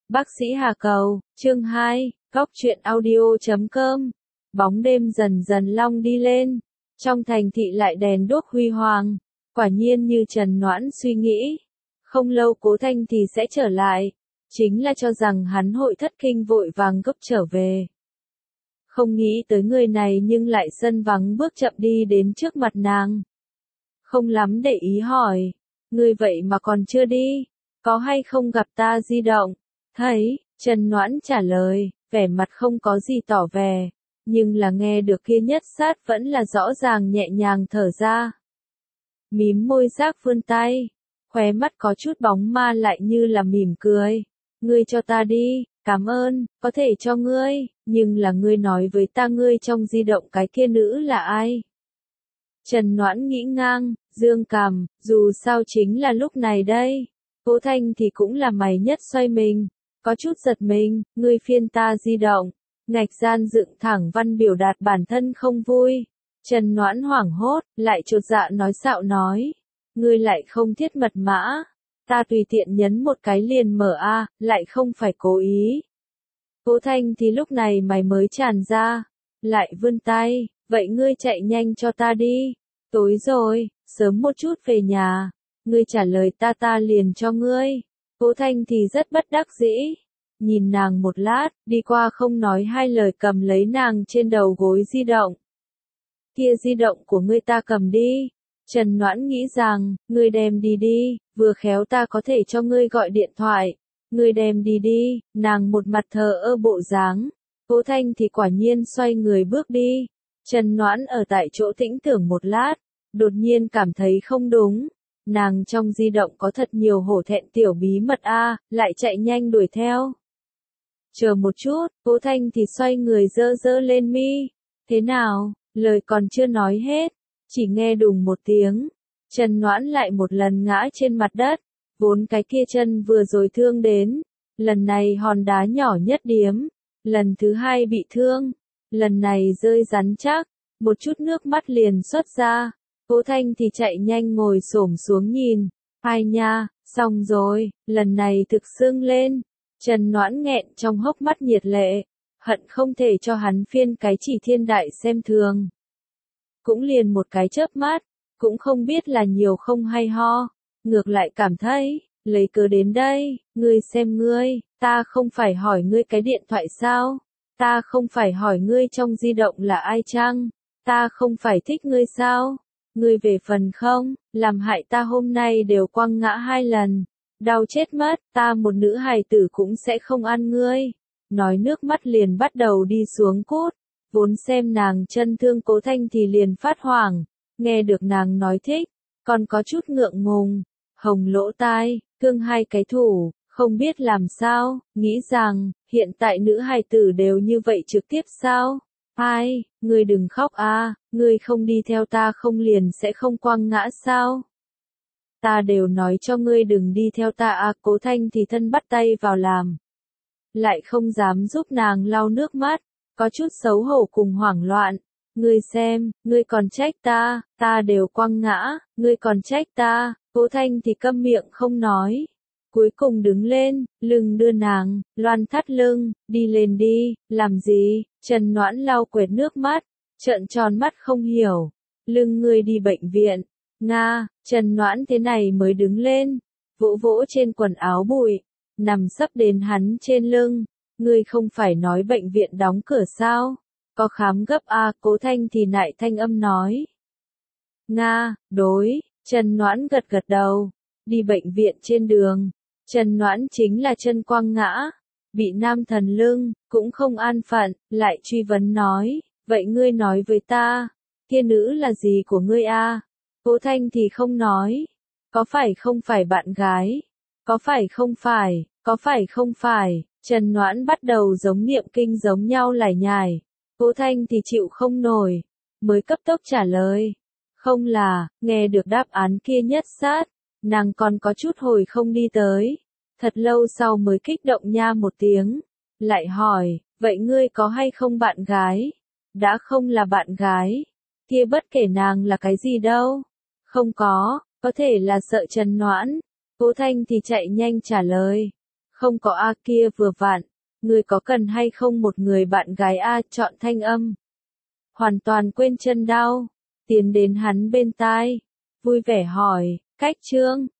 Bác sĩ Hà Cầu, chương 2, Góc truyện audio.com. Bóng đêm dần dần long đi lên, trong thành thị lại đèn đuốc huy hoàng, quả nhiên như Trần Noãn suy nghĩ. Không lâu Cố Thanh thì sẽ trở lại, chính là cho rằng hắn hội thất kinh vội vàng gấp trở về. Không nghĩ tới người này nhưng lại sân vắng bước chậm đi đến trước mặt nàng. Không lắm để ý hỏi, ngươi vậy mà còn chưa đi, có hay không gặp ta di động? Thấy, Trần Noãn trả lời, vẻ mặt không có gì tỏ vẻ, nhưng là nghe được kia nhất sát vẫn là rõ ràng nhẹ nhàng thở ra. Mím môi giác vươn tay, khóe mắt có chút bóng ma lại như là mỉm cười. Ngươi cho ta đi, cảm ơn, có thể cho ngươi, nhưng là ngươi nói với ta ngươi trong di động cái kia nữ là ai? Trần Noãn nghĩ ngang, dương cằm, dù sao chính là lúc này đây. Cố Thanh thì cũng là mày nhất xoay mình, có chút giật mình, ngươi phiên ta di động, ngạch gian dựng thẳng văn biểu đạt bản thân không vui. Trần Noãn hoảng hốt, lại chột dạ nói xạo nói, ngươi lại không thiết mật mã, ta tùy tiện nhấn một cái liền mở a, lại không phải cố ý. Cố Thanh thì lúc này mày mới tràn ra, lại vươn tay, vậy ngươi chạy nhanh cho ta đi, tối rồi, sớm một chút về nhà, ngươi trả lời ta liền cho ngươi. Cố Thanh thì rất bất đắc dĩ, nhìn nàng một lát, đi qua không nói hai lời cầm lấy nàng trên đầu gối di động. Kia di động của ngươi ta cầm đi. Trần Noãn nghĩ rằng, ngươi đem đi đi, vừa khéo ta có thể cho ngươi gọi điện thoại. Ngươi đem đi đi, nàng một mặt thờ ơ bộ dáng. Cố Thanh thì quả nhiên xoay người bước đi. Trần Noãn ở tại chỗ tĩnh tưởng một lát, đột nhiên cảm thấy không đúng. Nàng trong di động có thật nhiều hổ thẹn tiểu bí mật a, lại chạy nhanh đuổi theo. Chờ một chút, Cố Thanh thì xoay người giơ giơ lên mi. Thế nào, lời còn chưa nói hết, chỉ nghe đùng một tiếng. Trần Noãn lại một lần ngã trên mặt đất, vốn cái kia chân vừa rồi thương đến. Lần này hòn đá nhỏ nhất điếm, lần thứ hai bị thương, lần này rơi rắn chắc, một chút nước mắt liền xuất ra. Cố Thanh thì chạy nhanh ngồi xổm xuống nhìn, ai nha, xong rồi, lần này thực sưng lên. Trần Noãn nghẹn trong hốc mắt nhiệt lệ, hận không thể cho hắn phiên cái chỉ thiên đại xem thường. Cũng liền một cái chớp mắt, cũng không biết là nhiều không hay ho, ngược lại cảm thấy, lấy cớ đến đây, ngươi xem ngươi, ta không phải hỏi ngươi cái điện thoại sao, ta không phải hỏi ngươi trong di động là ai chăng, ta không phải thích ngươi sao, ngươi về phần không, làm hại ta hôm nay đều quăng ngã 2 lần. Đau chết mất, ta một nữ hài tử cũng sẽ không ăn ngươi. Nói nước mắt liền bắt đầu đi xuống cốt. Vốn xem nàng chân thương Cố Thanh thì liền phát hoảng. Nghe được nàng nói thích, còn có chút ngượng ngùng. Hồng lỗ tai, cương hai cái thủ, không biết làm sao, nghĩ rằng, hiện tại nữ hài tử đều như vậy trực tiếp sao? Ai, ngươi đừng khóc a, ngươi không đi theo ta không liền sẽ không quăng ngã sao? Ta đều nói cho ngươi đừng đi theo ta à. Cố Thanh thì thân bắt tay vào làm. Lại không dám giúp nàng lau nước mắt, có chút xấu hổ cùng hoảng loạn. Ngươi xem, ngươi còn trách ta, ta đều quăng ngã, ngươi còn trách ta. Cố Thanh thì câm miệng không nói. Cuối cùng đứng lên, lưng đưa nàng, loan thắt lưng, đi lên đi, làm gì? Trần Noãn lau quệt nước mắt, trợn tròn mắt không hiểu. Lưng ngươi đi bệnh viện. Nga, Trần Noãn thế này mới đứng lên, vỗ vỗ trên quần áo bụi, nằm sấp đến hắn trên lưng. Ngươi không phải nói bệnh viện đóng cửa sao? Có khám gấp à? Cố Thanh thì nại thanh âm nói. Nga, đối, Trần Noãn gật gật đầu, đi bệnh viện trên đường. Trần Noãn chính là chân quăng ngã, bị nam thần lưng, cũng không an phận, lại truy vấn nói, vậy ngươi nói với ta, kia nữ là gì của ngươi a? Cố Thanh thì không nói, có phải không phải bạn gái, có phải không phải, có phải không phải, Trần Noãn bắt đầu giống niệm kinh giống nhau lải nhải, Cố Thanh thì chịu không nổi, mới cấp tốc trả lời, không là, nghe được đáp án kia nhất sát, nàng còn có chút hồi không đi tới, thật lâu sau mới kích động nha một tiếng, lại hỏi, vậy ngươi có hay không bạn gái, đã không là bạn gái, kia bất kể nàng là cái gì đâu. Không có thể là sợ Trần Noãn. Cố Thanh thì chạy nhanh trả lời. Không có a kia vừa vặn, người có cần hay không một người bạn gái a chọn thanh âm. Hoàn toàn quên chân đau, tiến đến hắn bên tai, vui vẻ hỏi, cách Trương,